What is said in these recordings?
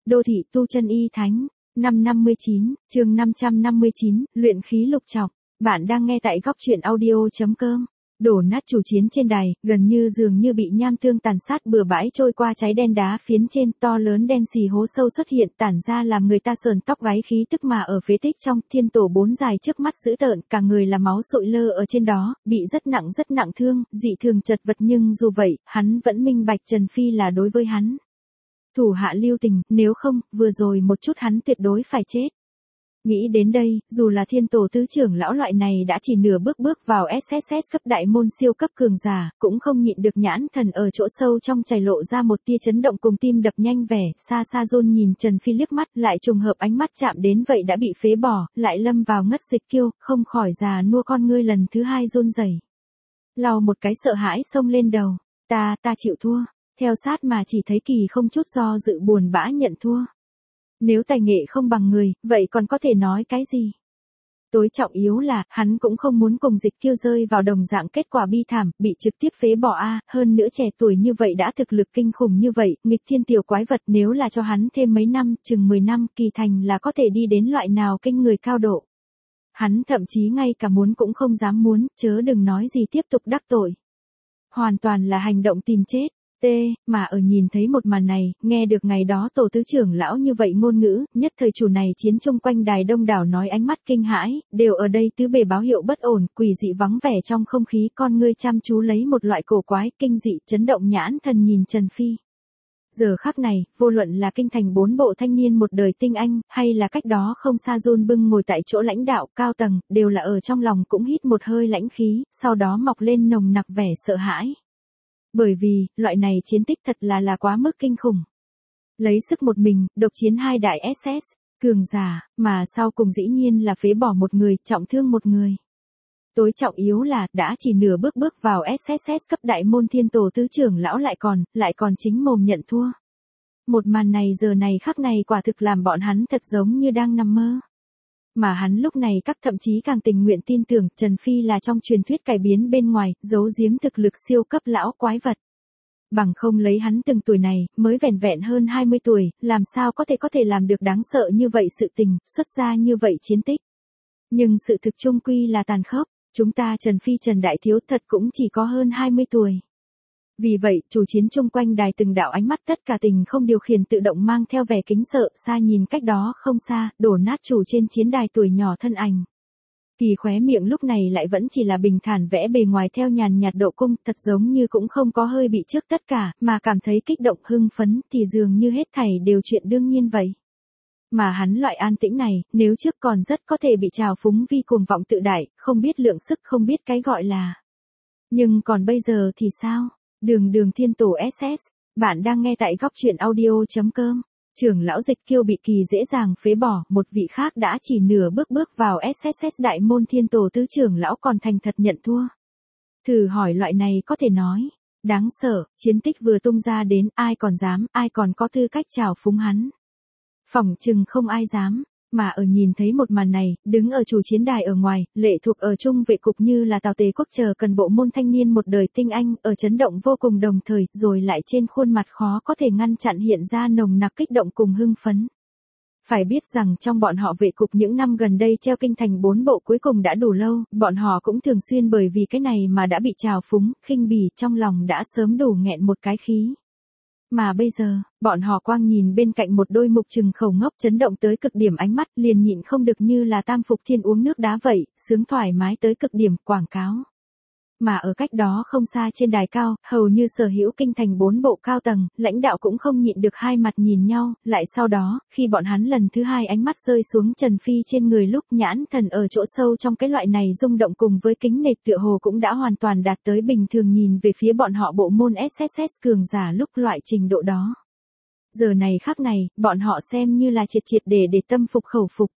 Đô thị tu chân y thánh, năm 59, chương 559, luyện khí lục trọng. Bạn đang nghe tại góc truyện audio.com. Đổ nát chủ chiến trên đài, gần như dường như bị nham tương tàn sát bừa bãi trôi qua cháy đen đá phiến trên, to lớn đen xì hố sâu xuất hiện tản ra làm người ta sờn tóc gáy khí tức mà ở phế tích trong, thiên tổ bốn dài trước mắt dữ tợn, cả người là máu sụi lơ ở trên đó, bị rất nặng thương, dị thường chật vật nhưng dù vậy, hắn vẫn minh bạch Trần Phi là đối với hắn. Thủ hạ lưu tình, nếu không, vừa rồi một chút hắn tuyệt đối phải chết. Nghĩ đến đây, dù là thiên tổ tứ trưởng lão loại này đã chỉ nửa bước vào SSS cấp đại môn siêu cấp cường giả, cũng không nhịn được nhãn thần ở chỗ sâu trong chảy lộ ra một tia chấn động cùng tim đập nhanh vẻ, xa run nhìn Trần Phi liếc mắt, lại trùng hợp ánh mắt chạm đến vậy đã bị phế bỏ, lại lâm vào ngất dịch kiêu, không khỏi già nua con ngươi lần thứ hai run rẩy. Lau một cái sợ hãi xông lên đầu, ta chịu thua, theo sát mà chỉ thấy Kỳ không chút do dự buồn bã nhận thua. Nếu tài nghệ không bằng người, vậy còn có thể nói cái gì? Tối trọng yếu là, hắn cũng không muốn cùng Dịch Kiêu rơi vào đồng dạng kết quả bi thảm, bị trực tiếp phế bỏ hơn nữa trẻ tuổi như vậy đã thực lực kinh khủng như vậy, nghịch thiên tiểu quái vật nếu là cho hắn thêm mấy năm, chừng 10 năm, Kỳ Thành là có thể đi đến loại nào kinh người cao độ. Hắn thậm chí ngay cả muốn cũng không dám muốn, chớ đừng nói gì tiếp tục đắc tội. Hoàn toàn là hành động tìm chết. Mà ở nhìn thấy một màn này, nghe được ngày đó tổ tứ trưởng lão như vậy ngôn ngữ, nhất thời chủ này chiến chung quanh đài đông đảo nói ánh mắt kinh hãi, đều ở đây tứ bề báo hiệu bất ổn, quỷ dị vắng vẻ trong không khí, con ngươi chăm chú lấy một loại cổ quái, kinh dị, chấn động nhãn thần nhìn Trần Phi. Giờ khắc này, vô luận là kinh thành bốn bộ thanh niên một đời tinh anh, hay là cách đó không xa run bưng ngồi tại chỗ lãnh đạo cao tầng, đều là ở trong lòng cũng hít một hơi lãnh khí, sau đó mọc lên nồng nặc vẻ sợ hãi. Bởi vì, loại này chiến tích thật là quá mức kinh khủng. Lấy sức một mình, độc chiến hai đại SS, cường giả, mà sau cùng dĩ nhiên là phế bỏ một người, trọng thương một người. Tối trọng yếu là, đã chỉ nửa bước vào SSS cấp đại môn thiên tổ tứ trưởng lão lại còn chính mồm nhận thua. Một màn này giờ này khắc này quả thực làm bọn hắn thật giống như đang nằm mơ. Mà hắn lúc này thậm chí càng tình nguyện tin tưởng Trần Phi là trong truyền thuyết cải biến bên ngoài, giấu giếm thực lực siêu cấp lão quái vật. Bằng không lấy hắn từng tuổi này, mới vẻn hơn 20 tuổi, làm sao có thể làm được đáng sợ như vậy sự tình, xuất ra như vậy chiến tích. Nhưng sự thực chung quy là tàn khốc, chúng ta Trần Phi Trần Đại Thiếu thật cũng chỉ có hơn 20 tuổi. Vì vậy, chủ chiến chung quanh đài từng đạo ánh mắt tất cả tình không điều khiển tự động mang theo vẻ kính sợ, xa nhìn cách đó không xa, đổ nát chủ trên chiến đài tuổi nhỏ thân ảnh. Kỳ khóe miệng lúc này lại vẫn chỉ là bình thản vẽ bề ngoài theo nhàn nhạt độ cung, thật giống như cũng không có hơi bị trước tất cả, mà cảm thấy kích động hưng phấn, thì dường như hết thảy đều chuyện đương nhiên vậy. Mà hắn loại an tĩnh này, nếu trước còn rất có thể bị trào phúng vi cuồng vọng tự đại, không biết lượng sức không biết cái gọi là. Nhưng còn bây giờ thì sao? Đường thiên tổ SS, bạn đang nghe tại góc truyện audio.com. Trưởng lão Dịch Kiêu bị Kỳ dễ dàng phế bỏ, một vị khác đã chỉ nửa bước vào SSS đại môn thiên tổ tứ trưởng lão còn thành thật nhận thua. Thử hỏi loại này có thể nói, đáng sợ, chiến tích vừa tung ra đến, ai còn dám, ai còn có tư cách trào phúng hắn. Phỏng chừng không ai dám. Mà ở nhìn thấy một màn này, đứng ở chủ chiến đài ở ngoài, lệ thuộc ở trung vệ cục như là Tào Tề Quốc chờ cần bộ môn thanh niên một đời tinh anh, ở chấn động vô cùng đồng thời, rồi lại trên khuôn mặt khó có thể ngăn chặn hiện ra nồng nặc kích động cùng hưng phấn. Phải biết rằng trong bọn họ vệ cục những năm gần đây treo kinh thành bốn bộ cuối cùng đã đủ lâu, bọn họ cũng thường xuyên bởi vì cái này mà đã bị trào phúng, khinh bỉ, trong lòng đã sớm đủ nghẹn một cái khí. Mà bây giờ, bọn họ quang nhìn bên cạnh một đôi mục trừng khẩu ngốc chấn động tới cực điểm ánh mắt, liền nhịn không được như là Tam Phục Thiên uống nước đá vậy, sướng thoải mái tới cực điểm quảng cáo. Mà ở cách đó không xa trên đài cao, hầu như sở hữu kinh thành bốn bộ cao tầng, lãnh đạo cũng không nhịn được hai mặt nhìn nhau, lại sau đó, khi bọn hắn lần thứ hai ánh mắt rơi xuống Trần Phi trên người lúc nhãn thần ở chỗ sâu trong cái loại này rung động cùng với kính nể tựa hồ cũng đã hoàn toàn đạt tới bình thường nhìn về phía bọn họ bộ môn SSS cường giả lúc loại trình độ đó. Giờ này khắc này, bọn họ xem như là triệt để tâm phục khẩu phục.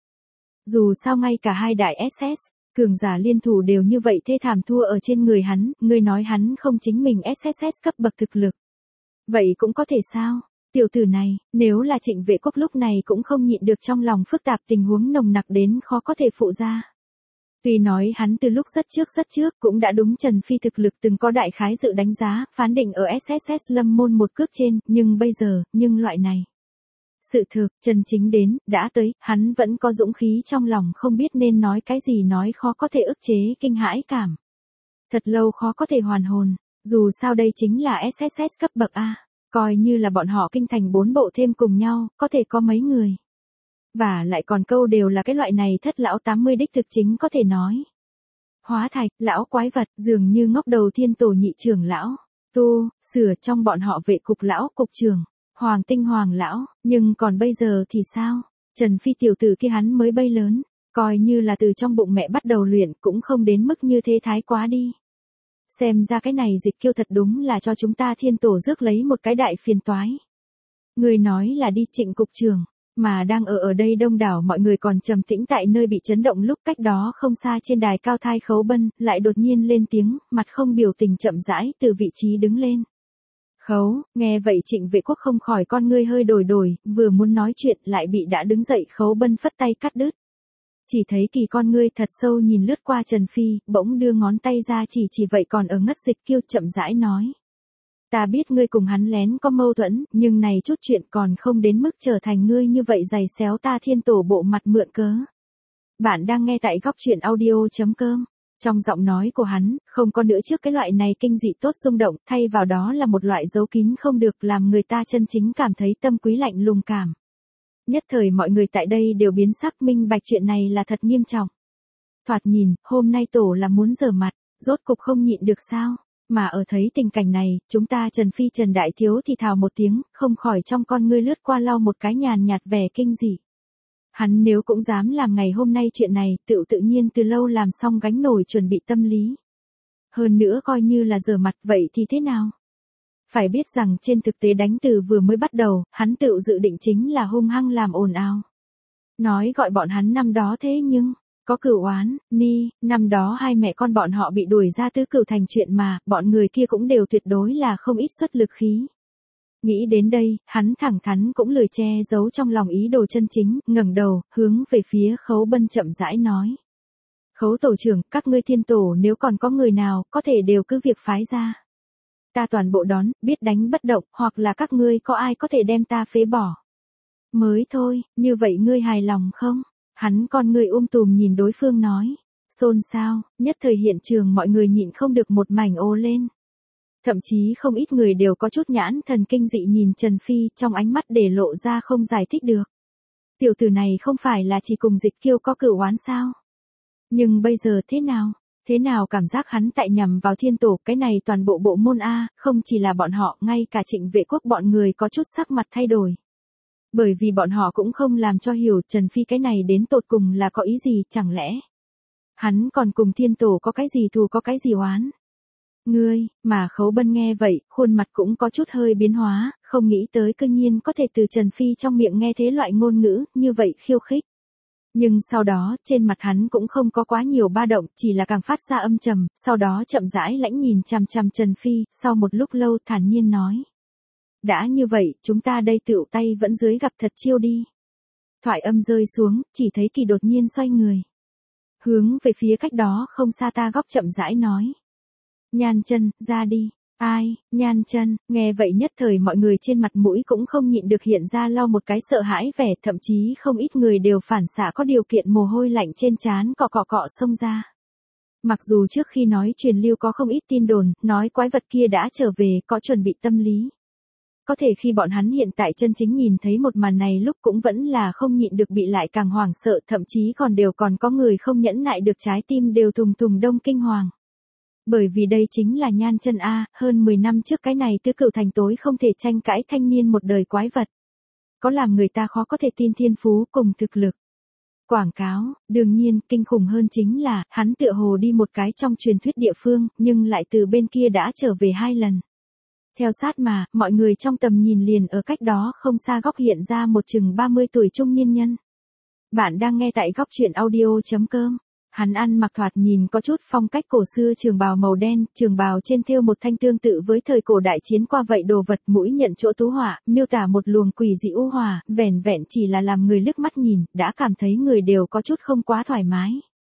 Dù sao ngay cả hai đại SS, cường giả liên thủ đều như vậy thê thảm thua ở trên người hắn, người nói hắn không chính mình SSS cấp bậc thực lực. Vậy cũng có thể sao? Tiểu tử này, nếu là Trịnh Vệ Quốc lúc này cũng không nhịn được trong lòng phức tạp tình huống nồng nặc đến khó có thể phụ ra. Tuy nói hắn từ lúc rất trước cũng đã đúng Trần Phi thực lực từng có đại khái dự đánh giá, phán định ở SSS lâm môn một cước trên, nhưng bây giờ, loại này. Sự thực, chân chính đến, đã tới, hắn vẫn có dũng khí trong lòng không biết nên nói cái gì, nói khó có thể ức chế kinh hãi cảm. Thật lâu khó có thể hoàn hồn, dù sao đây chính là SSS cấp bậc A, coi như là bọn họ kinh thành 4 bộ thêm cùng nhau, có thể có mấy người. Và lại còn câu đều là cái loại này thất lão 80 đích thực chính có thể nói. Hóa thạch, lão quái vật, dường như ngốc đầu thiên tổ nhị trưởng lão, tu, sửa trong bọn họ vệ cục lão cục trưởng, hoàng tinh hoàng lão, nhưng còn bây giờ thì sao? Trần Phi tiểu tử kia hắn mới bay lớn, coi như là từ trong bụng mẹ bắt đầu luyện cũng không đến mức như thế thái quá đi. Xem ra cái này Dịch Kiêu thật đúng là cho chúng ta thiên tổ rước lấy một cái đại phiền toái. Người nói là đi Trịnh cục trưởng, mà đang ở đây đông đảo mọi người còn trầm tĩnh tại nơi bị chấn động lúc cách đó không xa trên đài cao thai Khấu Bân, lại đột nhiên lên tiếng, mặt không biểu tình chậm rãi từ vị trí đứng lên. Khấu, nghe vậy Trịnh Vệ Quốc không khỏi con ngươi hơi đổi, vừa muốn nói chuyện lại bị đã đứng dậy Khấu Bân phất tay cắt đứt. Chỉ thấy kỳ con ngươi thật sâu nhìn lướt qua Trần Phi, bỗng đưa ngón tay ra chỉ vậy còn ở ngất Dịch Kiêu chậm rãi nói. Ta biết ngươi cùng hắn lén có mâu thuẫn, nhưng này chút chuyện còn không đến mức trở thành ngươi như vậy giày xéo ta thiên tổ bộ mặt mượn cớ. Bạn đang nghe tại góc truyện audio.com. Trong giọng nói của hắn, không có nữa trước cái loại này kinh dị tốt xung động, thay vào đó là một loại giấu kín không được làm người ta chân chính cảm thấy tâm quý lạnh lùng cảm. Nhất thời mọi người tại đây đều biến sắc minh bạch chuyện này là thật nghiêm trọng. Thoạt nhìn, hôm nay tổ là muốn rửa mặt, rốt cục không nhịn được sao? Mà ở thấy tình cảnh này, chúng ta Trần Phi Trần Đại Thiếu thì thào một tiếng, không khỏi trong con ngươi lướt qua lau một cái nhàn nhạt vẻ kinh dị. Hắn nếu cũng dám làm ngày hôm nay chuyện này, tự nhiên từ lâu làm xong gánh nổi chuẩn bị tâm lý. Hơn nữa coi như là rửa mặt vậy thì thế nào? Phải biết rằng trên thực tế đánh từ vừa mới bắt đầu, hắn tự dự định chính là hung hăng làm ồn ào. Nói gọi bọn hắn năm đó thế nhưng, có cửu oán, năm đó hai mẹ con bọn họ bị đuổi ra Tứ Cửu thành chuyện mà, bọn người kia cũng đều tuyệt đối là không ít xuất lực khí. Nghĩ đến đây, hắn thẳng thắn cũng lười che giấu trong lòng ý đồ chân chính, ngẩng đầu, hướng về phía Khấu Bân chậm rãi nói. Khấu tổ trưởng, các ngươi thiên tổ nếu còn có người nào, có thể đều cứ việc phái ra. Ta toàn bộ đón, biết đánh bất động, hoặc là các ngươi có ai có thể đem ta phế bỏ. Mới thôi, như vậy ngươi hài lòng không? Hắn con người tùm nhìn đối phương nói. Xôn xao, nhất thời hiện trường mọi người nhịn không được một mảnh ồ lên. Thậm chí không ít người đều có chút nhãn thần kinh dị nhìn Trần Phi trong ánh mắt để lộ ra không giải thích được. Tiểu tử này không phải là chỉ cùng Dịch Kiêu có cửu oán sao? Nhưng bây giờ thế nào? Thế nào cảm giác hắn tại nhằm vào thiên tổ, cái này toàn bộ bộ môn A, không chỉ là bọn họ, ngay cả Trịnh Vệ Quốc bọn người có chút sắc mặt thay đổi. Bởi vì bọn họ cũng không làm cho hiểu Trần Phi cái này đến tột cùng là có ý gì, chẳng lẽ hắn còn cùng thiên tổ có cái gì thù có cái gì oán. Ngươi, mà Khấu Bân nghe vậy, khuôn mặt cũng có chút hơi biến hóa, không nghĩ tới cư nhiên có thể từ Trần Phi trong miệng nghe thế loại ngôn ngữ, như vậy khiêu khích. Nhưng sau đó, trên mặt hắn cũng không có quá nhiều ba động, chỉ là càng phát ra âm trầm, sau đó chậm rãi lãnh nhìn chằm chằm Trần Phi, sau một lúc lâu thản nhiên nói. Đã như vậy, chúng ta đây tựu tay vẫn dưới gặp thật chiêu đi. Thoại âm rơi xuống, chỉ thấy Kỳ đột nhiên xoay người. Hướng về phía cách đó không xa ta góc chậm rãi nói. Nhan Chân, ra đi. Ai, Nhan Chân, nghe vậy nhất thời mọi người trên mặt mũi cũng không nhịn được hiện ra lau một cái sợ hãi vẻ, thậm chí không ít người đều phản xạ có điều kiện mồ hôi lạnh trên trán cọ xông ra. Mặc dù trước khi nói truyền lưu có không ít tin đồn, nói quái vật kia đã trở về, có chuẩn bị tâm lý. Có thể khi bọn hắn hiện tại chân chính nhìn thấy một màn này lúc cũng vẫn là không nhịn được bị lại càng hoảng sợ, thậm chí còn có người không nhẫn nại được trái tim đều thùng đông kinh hoàng. Bởi vì đây chính là Nhan Chân A, hơn 10 năm trước cái này Tứ Cửu thành tối không thể tranh cãi thanh niên một đời quái vật. Có làm người ta khó có thể tin thiên phú cùng thực lực. Quảng cáo, đương nhiên, kinh khủng hơn chính là, hắn tựa hồ đi một cái trong truyền thuyết địa phương, nhưng lại từ bên kia đã trở về 2 lần. Theo sát mà, mọi người trong tầm nhìn liền ở cách đó không xa góc hiện ra một chừng 30 tuổi trung niên nhân. Bạn đang nghe tại góc truyện audio.com. Hắn ăn mặc thoạt nhìn có chút phong cách cổ xưa, trường bào màu đen, trường bào trên thêu một thanh tương tự với thời cổ đại chiến qua vậy đồ vật, mũi nhận chỗ tú hỏa, miêu tả một luồng quỷ dị u hỏa, vẻn vẹn chỉ là làm người liếc mắt nhìn, đã cảm thấy người đều có chút không quá thoải mái.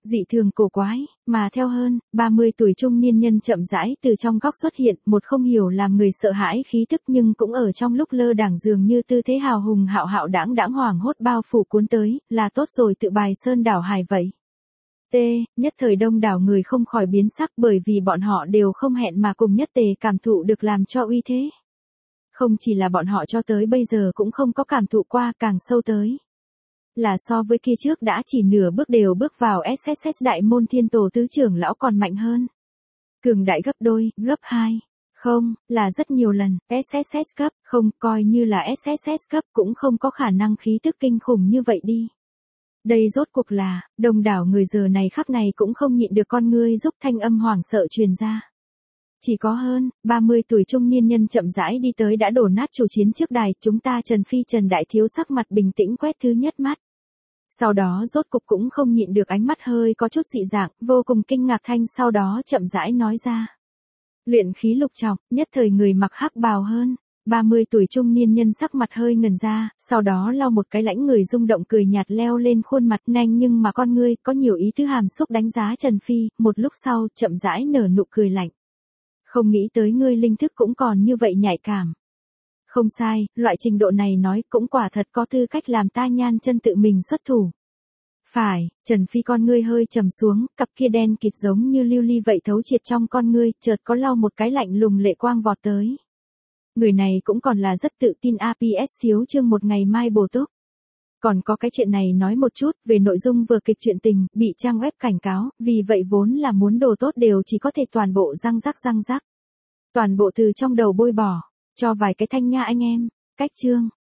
dị thường cổ quái, mà theo hơn, 30 tuổi trung niên nhân chậm rãi từ trong góc xuất hiện, một không hiểu làm người sợ hãi khí tức nhưng cũng ở trong lúc lơ đảng dường như tư thế hào hùng hạo hạo đãng hoảng hốt bao phủ cuốn tới, là tốt rồi tự bài sơn đảo hải vậy. Nhất thời đông đảo người không khỏi biến sắc bởi vì bọn họ đều không hẹn mà cùng nhất tề cảm thụ được làm cho uy thế. Không chỉ là bọn họ cho tới bây giờ cũng không có cảm thụ qua, càng sâu tới là so với kia trước đã chỉ nửa bước đều bước vào SSS đại môn thiên tổ tứ trưởng lão còn mạnh hơn. Cường đại gấp đôi, gấp 2. Không, là rất nhiều lần, SSS cấp, không, coi như là SSS cấp cũng không có khả năng khí tức kinh khủng như vậy đi. Đây rốt cuộc là, đông đảo người giờ này khắc này cũng không nhịn được con ngươi giúp thanh âm hoảng sợ truyền ra. Chỉ có hơn, 30 tuổi trung niên nhân chậm rãi đi tới đã đổ nát chủ chiến trước đài, chúng ta Trần Phi Trần Đại Thiếu sắc mặt bình tĩnh quét thứ nhất mắt. Sau đó rốt cục cũng không nhịn được ánh mắt hơi có chút dị dạng, vô cùng kinh ngạc thanh sau đó chậm rãi nói ra. Luyện khí lục trọng, nhất thời người mặc hắc bào hơn. 30 tuổi trung niên nhân sắc mặt hơi ngần ra, sau đó lau một cái lãnh người rung động cười nhạt leo lên khuôn mặt nhanh nhưng mà con ngươi có nhiều ý tứ hàm xúc đánh giá Trần Phi, một lúc sau chậm rãi nở nụ cười lạnh. Không nghĩ tới ngươi linh thức cũng còn như vậy nhạy cảm. Không sai, loại trình độ này nói cũng quả thật có tư cách làm ta nhan chân tự mình xuất thủ. Phải, Trần Phi con ngươi hơi trầm xuống, cặp kia đen kịt giống như lưu ly vậy thấu triệt trong con ngươi, chợt có lau một cái lạnh lùng lệ quang vọt tới. Người này cũng còn là rất tự tin APS xíu chương một ngày mai bổ túc. Còn có cái chuyện này nói một chút về nội dung vừa kịch chuyện tình, bị trang web cảnh cáo, vì vậy vốn là muốn đồ tốt đều chỉ có thể toàn bộ răng rắc. Toàn bộ từ trong đầu bôi bỏ, cho vài cái thanh nha anh em. Cách chương.